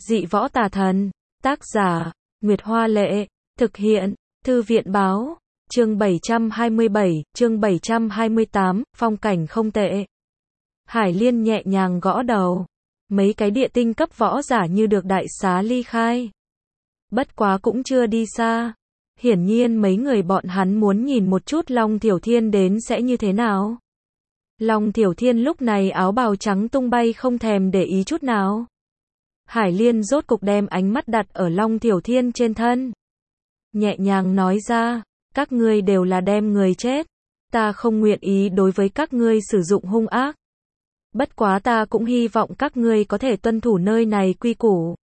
Dị võ tà thần. Tác giả, Nguyệt Hoa Lệ. Thực hiện, Thư viện Báo. Chương 727, chương 728, phong cảnh không tệ. Hải Liên nhẹ nhàng gõ đầu. Mấy cái địa tinh cấp võ giả như được đại xá ly khai. Bất quá cũng chưa đi xa. Hiển nhiên mấy người bọn hắn muốn nhìn một chút Long Tiểu Thiên đến sẽ như thế nào. Long Tiểu Thiên lúc này áo bào trắng tung bay không thèm để ý chút nào. Hải Liên rốt cục đem ánh mắt đặt ở Long Tiểu Thiên trên thân. Nhẹ nhàng nói ra, các ngươi đều là đem người chết. Ta không nguyện ý đối với các ngươi sử dụng hung ác. Bất quá ta cũng hy vọng các ngươi có thể tuân thủ nơi này quy củ.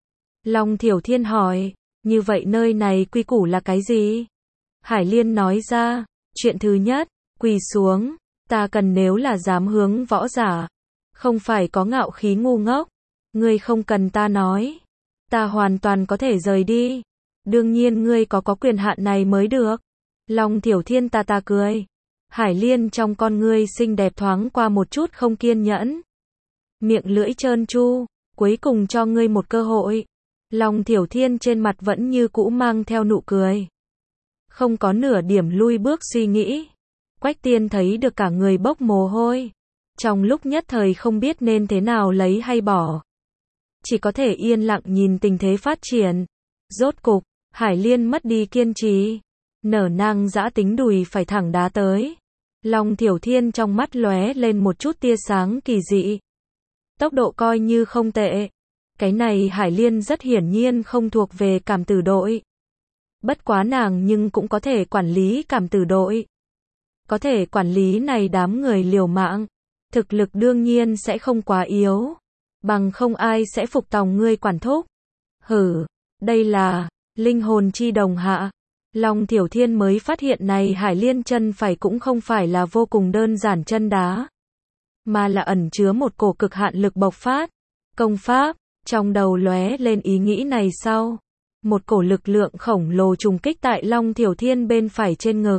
Long Tiểu Thiên hỏi, như vậy nơi này quy củ là cái gì? Hải Liên nói ra, chuyện thứ nhất, quỳ xuống, ta cần nếu là dám hướng võ giả, không phải có ngạo khí ngu ngốc, ngươi không cần ta nói, ta hoàn toàn có thể rời đi. Đương nhiên ngươi có quyền hạn này mới được. Long Tiểu Thiên ta cười. Hải Liên trong con ngươi xinh đẹp thoáng qua một chút không kiên nhẫn. Miệng lưỡi trơn tru, cuối cùng cho ngươi một cơ hội. Long Tiểu Thiên trên mặt vẫn như cũ mang theo nụ cười. Không có nửa điểm lui bước suy nghĩ. Quách Tiên thấy được cả người bốc mồ hôi. Trong lúc nhất thời không biết nên thế nào lấy hay bỏ. Chỉ có thể yên lặng nhìn tình thế phát triển. Rốt cục, Hải Liên mất đi kiên trì. Nở nang dã tính đùi phải thẳng đá tới. Long Tiểu Thiên trong mắt lóe lên một chút tia sáng kỳ dị. Tốc độ coi như không tệ. Cái này Hải Liên rất hiển nhiên không thuộc về cảm tử đội. Bất quá nàng nhưng cũng có thể quản lý cảm tử đội. Có thể quản lý này đám người liều mạng. Thực lực đương nhiên sẽ không quá yếu. Bằng không ai sẽ phục tòng ngươi quản thúc. Hử, đây là linh hồn chi đồng hạ. Long Tiểu Thiên mới phát hiện này Hải Liên chân phải cũng không phải là vô cùng đơn giản chân đá. Mà là ẩn chứa một cổ cực hạn lực bộc phát. Công pháp, trong đầu lóe lên ý nghĩ này sau. Một cổ lực lượng khổng lồ trùng kích tại Long Tiểu Thiên bên phải trên ngực.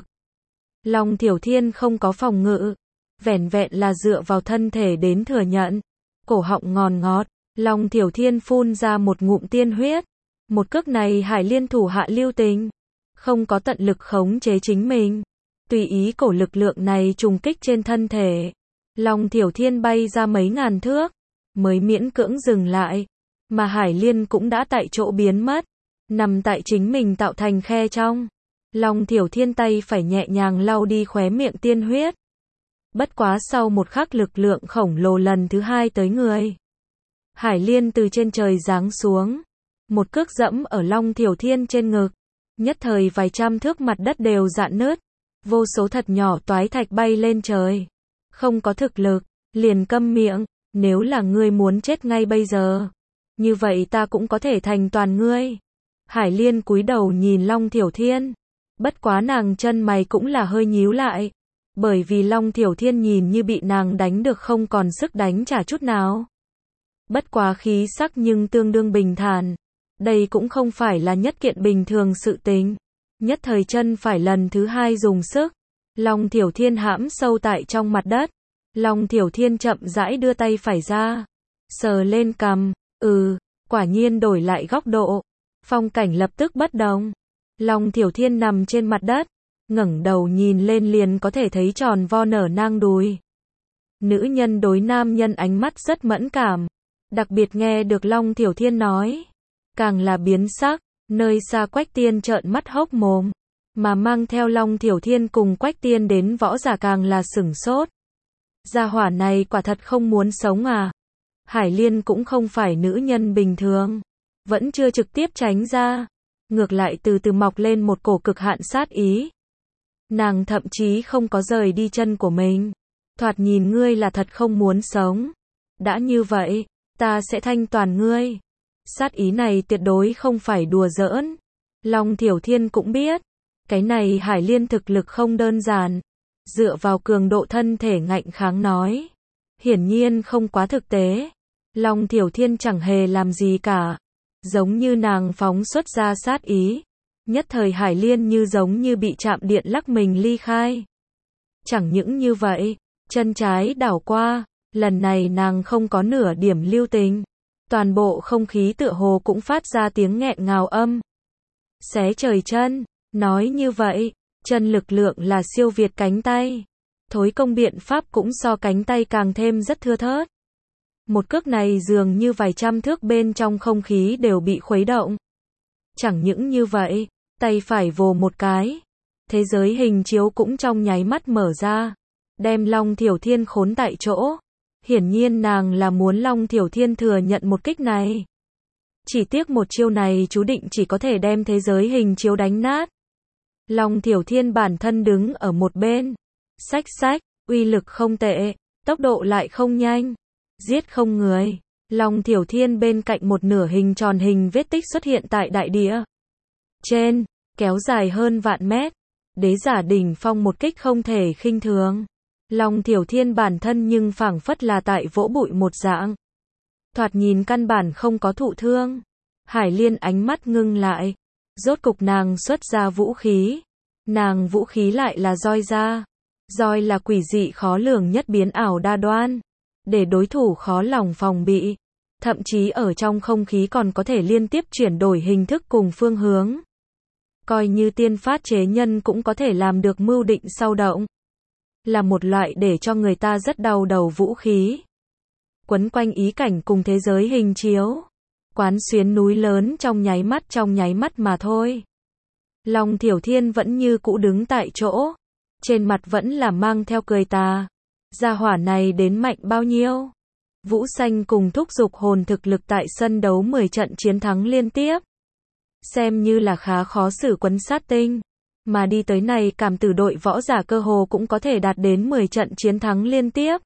Long Tiểu Thiên không có phòng ngự. Vẻn vẹn là dựa vào thân thể đến thừa nhận. Cổ họng ngòn ngọt. Long Tiểu Thiên phun ra một ngụm tiên huyết. Một cước này Hải Liên thủ hạ lưu tình. Không có tận lực khống chế chính mình. Tùy ý cổ lực lượng này trùng kích trên thân thể. Long Tiểu Thiên bay ra mấy ngàn thước. Mới miễn cưỡng dừng lại. Mà Hải Liên cũng đã tại chỗ biến mất. Nằm tại chính mình tạo thành khe trong. Long Tiểu Thiên tay phải nhẹ nhàng lau đi khóe miệng tiên huyết. Bất quá sau một khắc lực lượng khổng lồ lần thứ hai tới người. Hải Liên từ trên trời giáng xuống. Một cước dẫm ở Long Tiểu Thiên trên ngực. Nhất thời vài trăm thước mặt đất đều rạn nứt. Vô số thật nhỏ toái thạch bay lên trời. Không có thực lực, liền câm miệng. Nếu là ngươi muốn chết ngay bây giờ, như vậy ta cũng có thể thành toàn ngươi. Hải Liên cúi đầu nhìn Long Tiểu Thiên. Bất quá nàng chân mày cũng là hơi nhíu lại. Bởi vì Long Tiểu Thiên nhìn như bị nàng đánh được không còn sức đánh trả chút nào. Bất quá khí sắc nhưng tương đương bình thản. Đây cũng không phải là nhất kiện bình thường sự tình. Nhất thời chân phải lần thứ hai dùng sức. Long Tiểu Thiên hãm sâu tại trong mặt đất. Long Tiểu Thiên chậm rãi đưa tay phải ra. Sờ lên cằm. Quả nhiên đổi lại góc độ. Phong cảnh lập tức bất đồng. Long Tiểu Thiên nằm trên mặt đất. Ngẩng đầu nhìn lên liền có thể thấy tròn vo nở nang đùi. Nữ nhân đối nam nhân ánh mắt rất mẫn cảm. Đặc biệt nghe được Long Tiểu Thiên nói. Càng là biến sắc. Nơi xa Quách Tiên trợn mắt hốc mồm. Mà mang theo Long Tiểu Thiên cùng Quách Tiên đến võ giả càng là sửng sốt. Gia hỏa này quả thật không muốn sống à. Hải Liên cũng không phải nữ nhân bình thường. Vẫn chưa trực tiếp tránh ra. Ngược lại từ từ mọc lên một cổ cực hạn sát ý. Nàng thậm chí không có rời đi chân của mình. Thoạt nhìn ngươi là thật không muốn sống. Đã như vậy, ta sẽ thanh toàn ngươi. Sát ý này tuyệt đối không phải đùa giỡn. Long Tiểu Thiên cũng biết. Cái này Hải Liên thực lực không đơn giản. Dựa vào cường độ thân thể ngạnh kháng nói. Hiển nhiên không quá thực tế. Long Tiểu Thiên chẳng hề làm gì cả. Giống như nàng phóng xuất ra sát ý. Nhất thời Hải Liên như giống như bị chạm điện lắc mình ly khai. Chẳng những như vậy, chân trái đảo qua, lần này nàng không có nửa điểm lưu tình. Toàn bộ không khí tựa hồ cũng phát ra tiếng nghẹn ngào âm. Xé trời chân, nói như vậy, chân lực lượng là siêu việt cánh tay. Thối công biện pháp cũng so cánh tay càng thêm rất thưa thớt. Một cước này dường như vài trăm thước bên trong không khí đều bị khuấy động. Chẳng những như vậy, tay phải vồ một cái. Thế giới hình chiếu cũng trong nháy mắt mở ra. Đem Long Thiểu Thiên khốn tại chỗ. Hiển nhiên nàng là muốn Long Thiểu Thiên thừa nhận một kích này. Chỉ tiếc một chiêu này chú định chỉ có thể đem thế giới hình chiếu đánh nát. Long Thiểu Thiên bản thân đứng ở một bên. Xách xách, uy lực không tệ, tốc độ lại không nhanh. Giết không người. Long Thiểu Thiên bên cạnh một nửa hình tròn hình vết tích xuất hiện tại đại địa. Trên, kéo dài hơn vạn mét. Đế giả đỉnh phong một kích không thể khinh thường. Long Thiểu Thiên bản thân nhưng phảng phất là tại vỗ bụi một dạng. Thoạt nhìn căn bản không có thụ thương. Hải Liên ánh mắt ngưng lại. Rốt cục nàng xuất ra vũ khí. Nàng vũ khí lại là roi ra. Roi là quỷ dị khó lường nhất biến ảo đa đoan. Để đối thủ khó lòng phòng bị. Thậm chí ở trong không khí còn có thể liên tiếp chuyển đổi hình thức cùng phương hướng. Coi như tiên phát chế nhân cũng có thể làm được mưu định sau động. Là một loại để cho người ta rất đau đầu vũ khí. Quấn quanh ý cảnh cùng thế giới hình chiếu. Quán xuyến núi lớn trong nháy mắt mà thôi. Long Thiểu Thiên vẫn như cũ đứng tại chỗ. Trên mặt vẫn là mang theo cười tà. Gia hỏa này đến mạnh bao nhiêu? Vũ Xanh cùng thúc giục hồn thực lực tại sân đấu 10 trận chiến thắng liên tiếp. Xem như là khá khó xử quấn sát tinh. Mà đi tới này cảm tử đội võ giả cơ hồ cũng có thể đạt đến 10 trận chiến thắng liên tiếp.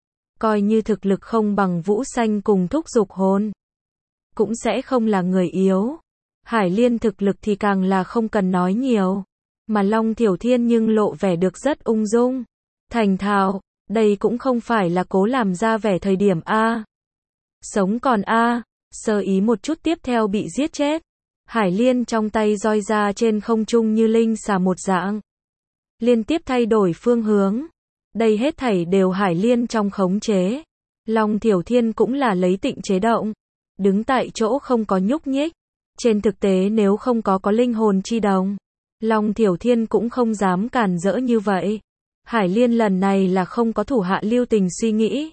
Coi như thực lực không bằng Vũ Xanh cùng thúc giục hồn. Cũng sẽ không là người yếu. Hải Liên thực lực thì càng là không cần nói nhiều. Mà Long Thiểu Thiên nhưng lộ vẻ được rất ung dung. Thành thạo, đây cũng không phải là cố làm ra vẻ thời điểm A. Sống còn A, sơ ý một chút tiếp theo bị giết chết. Hải Liên trong tay roi ra trên không trung như linh xà một dạng. Liên tiếp thay đổi phương hướng. Đây hết thảy đều Hải Liên trong khống chế. Long Thiểu Thiên cũng là lấy tịnh chế động. Đứng tại chỗ không có nhúc nhích. Trên thực tế nếu không có linh hồn chi đồng. Long Thiểu Thiên cũng không dám cản rỡ như vậy. Hải Liên lần này là không có thủ hạ lưu tình suy nghĩ.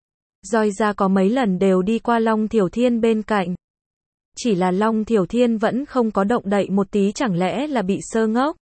Roi ra có mấy lần đều đi qua Long Thiểu Thiên bên cạnh. Chỉ là Long Thiểu Thiên vẫn không có động đậy một tí, chẳng lẽ là bị sơ ngốc.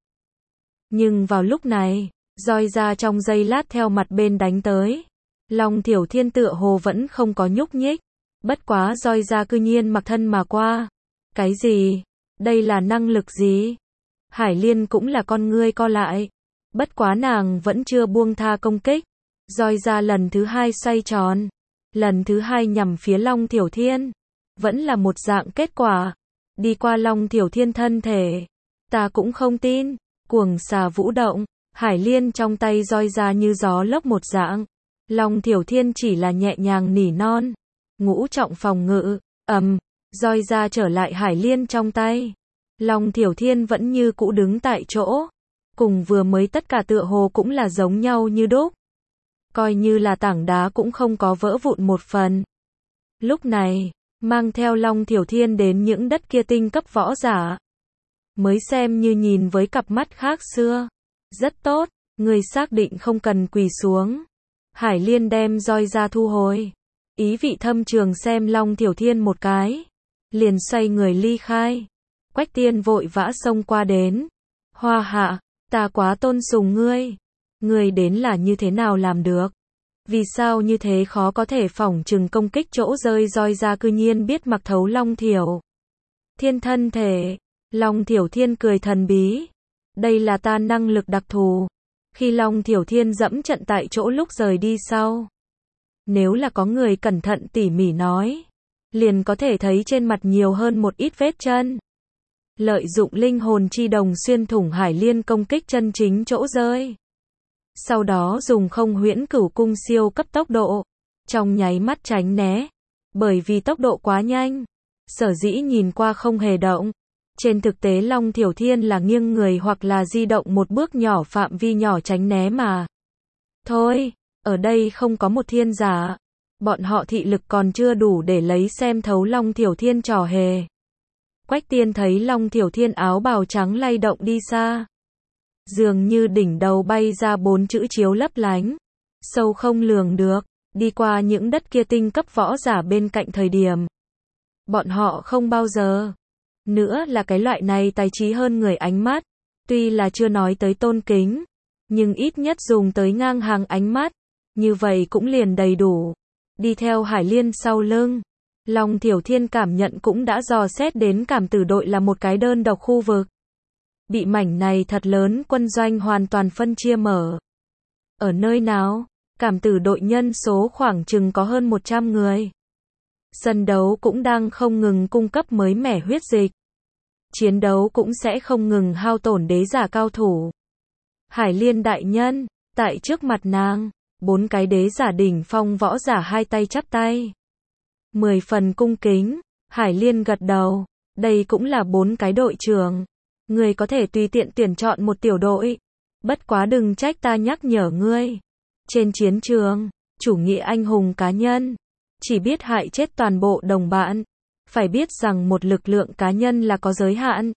Nhưng vào lúc này, roi ra trong giây lát theo mặt bên đánh tới. Long Thiểu Thiên tựa hồ vẫn không có nhúc nhích. Bất quá roi ra cư nhiên mặc thân mà qua. Cái gì? Đây là năng lực gì? Hải Liên cũng là con ngươi co lại. Bất quá nàng vẫn chưa buông tha công kích. Roi ra lần thứ hai xoay tròn. Lần thứ hai nhằm phía Long Thiểu Thiên. Vẫn là một dạng kết quả. Đi qua Long Thiểu Thiên thân thể. Ta cũng không tin. Cuồng xà vũ động. Hải Liên trong tay roi ra như gió lốc một dạng. Long Thiểu Thiên chỉ là nhẹ nhàng nỉ non. Ngũ trọng phòng ngự. Roi ra trở lại Hải Liên trong tay. Long Thiểu Thiên vẫn như cũ đứng tại chỗ. Cùng vừa mới tất cả tựa hồ cũng là giống nhau như đúc. Coi như là tảng đá cũng không có vỡ vụn một phần. Lúc này, mang theo Long Thiểu Thiên đến những đất kia tinh cấp võ giả. Mới xem như nhìn với cặp mắt khác xưa. Rất tốt, người xác định không cần quỳ xuống. Hải Liên đem roi ra thu hồi. Ý vị thâm trường xem Long Thiểu Thiên một cái. Liền xoay người ly khai. Quách Tiên vội vã xông qua đến. Hoa hạ, ta quá tôn sùng ngươi. Ngươi đến là như thế nào làm được? Vì sao như thế khó có thể phỏng chừng công kích chỗ rơi roi ra cư nhiên biết mặc thấu Long Thiểu Thiên thân thể. Long Thiểu Thiên cười thần bí. Đây là ta năng lực đặc thù. Khi Long Thiểu Thiên dẫm trận tại chỗ lúc rời đi sau. Nếu là có người cẩn thận tỉ mỉ nói. Liền có thể thấy trên mặt nhiều hơn một ít vết chân. Lợi dụng linh hồn chi đồng xuyên thủng Hải Liên công kích chân chính chỗ rơi. Sau đó dùng không huyễn cửu cung siêu cấp tốc độ. Trong nháy mắt tránh né. Bởi vì tốc độ quá nhanh. Sở dĩ nhìn qua không hề động. Trên thực tế Long Thiểu Thiên là nghiêng người hoặc là di động một bước nhỏ phạm vi nhỏ tránh né mà. Thôi, ở đây không có một thiên giả. Bọn họ thị lực còn chưa đủ để lấy xem thấu Long Thiểu Thiên trò hề. Quách Tiên thấy Long Thiểu Thiên áo bào trắng lay động đi xa. Dường như đỉnh đầu bay ra 4 chữ chiếu lấp lánh. Sâu không lường được, đi qua những đất kia tinh cấp võ giả bên cạnh thời điểm. Bọn họ không bao giờ. Nữa là cái loại này tài trí hơn người ánh mắt. Tuy là chưa nói tới tôn kính, nhưng ít nhất dùng tới ngang hàng ánh mắt. Như vậy cũng liền đầy đủ. Đi theo Hải Liên sau lưng. Long Thiểu Thiên cảm nhận cũng đã dò xét đến cảm tử đội là một cái đơn độc khu vực. Bị mảnh này thật lớn quân doanh hoàn toàn phân chia mở. Ở nơi nào? Cảm tử đội nhân số khoảng chừng có hơn 100 người. Sân đấu cũng đang không ngừng cung cấp mới mẻ huyết dịch. Chiến đấu cũng sẽ không ngừng hao tổn đế giả cao thủ. Hải Liên đại nhân, tại trước mặt nàng, 4 cái đế giả đỉnh phong võ giả hai tay chắp tay. 10 phần cung kính, Hải Liên gật đầu, đây cũng là 4 cái đội trưởng. Người có thể tùy tiện tuyển chọn một tiểu đội. Bất quá đừng trách ta nhắc nhở ngươi. Trên chiến trường, chủ nghĩa anh hùng cá nhân, chỉ biết hại chết toàn bộ đồng bạn. Phải biết rằng một lực lượng cá nhân là có giới hạn.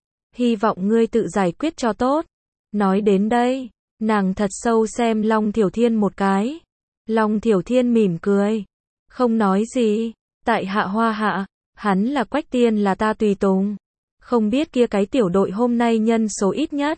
Hy vọng ngươi tự giải quyết cho tốt. Nói đến đây, nàng thật sâu xem Long Thiểu Thiên một cái. Long Thiểu Thiên mỉm cười, không nói gì. Tại Hạ Hoa Hạ, hắn là Quách Tiên là ta tùy tùng. Không biết kia cái tiểu đội hôm nay nhân số ít nhất.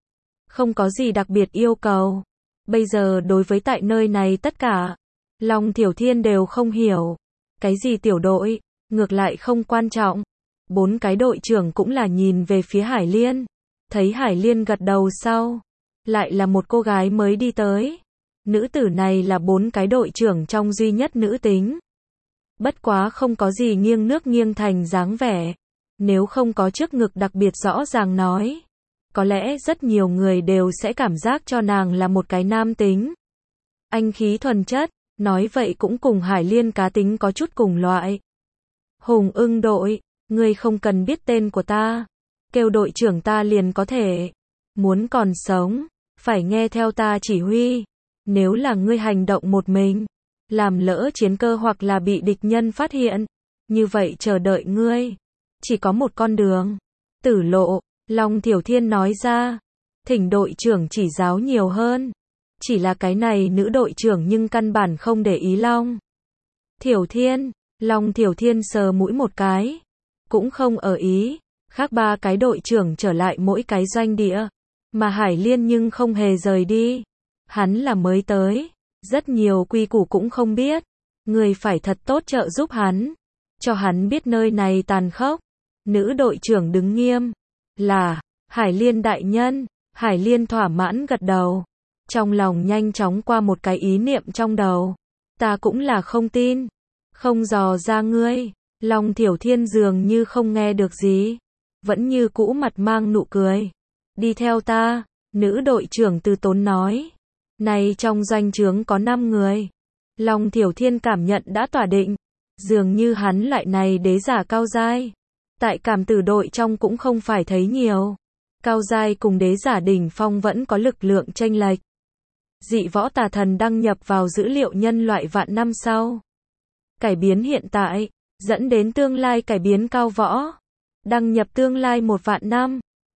Không có gì đặc biệt yêu cầu. Bây giờ đối với tại nơi này tất cả, Long Thiểu Thiên đều không hiểu. Cái gì tiểu đội, ngược lại không quan trọng. 4 cái đội trưởng cũng là nhìn về phía Hải Liên. Thấy Hải Liên gật đầu sau, lại là một cô gái mới đi tới. Nữ tử này là 4 cái đội trưởng trong duy nhất nữ tính. Bất quá không có gì nghiêng nước nghiêng thành dáng vẻ. Nếu không có trước ngực đặc biệt rõ ràng nói, có lẽ rất nhiều người đều sẽ cảm giác cho nàng là một cái nam tính. Anh khí thuần chất, nói vậy cũng cùng Hải Liên cá tính có chút cùng loại. Hùng Ưng đội, ngươi không cần biết tên của ta, kêu đội trưởng ta liền có thể. Muốn còn sống, phải nghe theo ta chỉ huy. Nếu là ngươi hành động một mình, làm lỡ chiến cơ hoặc là bị địch nhân phát hiện, như vậy chờ đợi ngươi chỉ có một con đường, tử lộ. Long Thiểu Thiên nói ra, thỉnh đội trưởng chỉ giáo nhiều hơn. Chỉ là cái này nữ đội trưởng nhưng căn bản không để ý Long Thiểu Thiên. Long Thiểu Thiên sờ mũi một cái, cũng không ở ý. Khác 3 cái đội trưởng trở lại mỗi cái doanh địa, mà Hải Liên nhưng không hề rời đi. Hắn là mới tới, rất nhiều quy củ cũng không biết. Người phải thật tốt trợ giúp hắn, cho hắn biết nơi này tàn khốc. Nữ đội trưởng đứng nghiêm, là Hải Liên đại nhân. Hải Liên thỏa mãn gật đầu, trong lòng nhanh chóng qua một cái ý niệm trong đầu. Ta cũng là không tin, không dò ra ngươi. Long Thiểu Thiên dường như không nghe được gì, vẫn như cũ mặt mang nụ cười. Đi theo ta, nữ đội trưởng từ tốn nói. Này trong doanh trướng có 5 người. Long Thiểu Thiên cảm nhận đã tỏa định, dường như hắn lại này đế giả cao giai. Tại cảm tử đội trong cũng không phải thấy nhiều. Cao giai cùng đế giả đỉnh phong vẫn có lực lượng chênh lệch. Dị võ tà thần đăng nhập vào dữ liệu nhân loại vạn năm sau. Cải biến hiện tại, dẫn đến tương lai cải biến cao võ. Đăng nhập tương lai 1 vạn năm.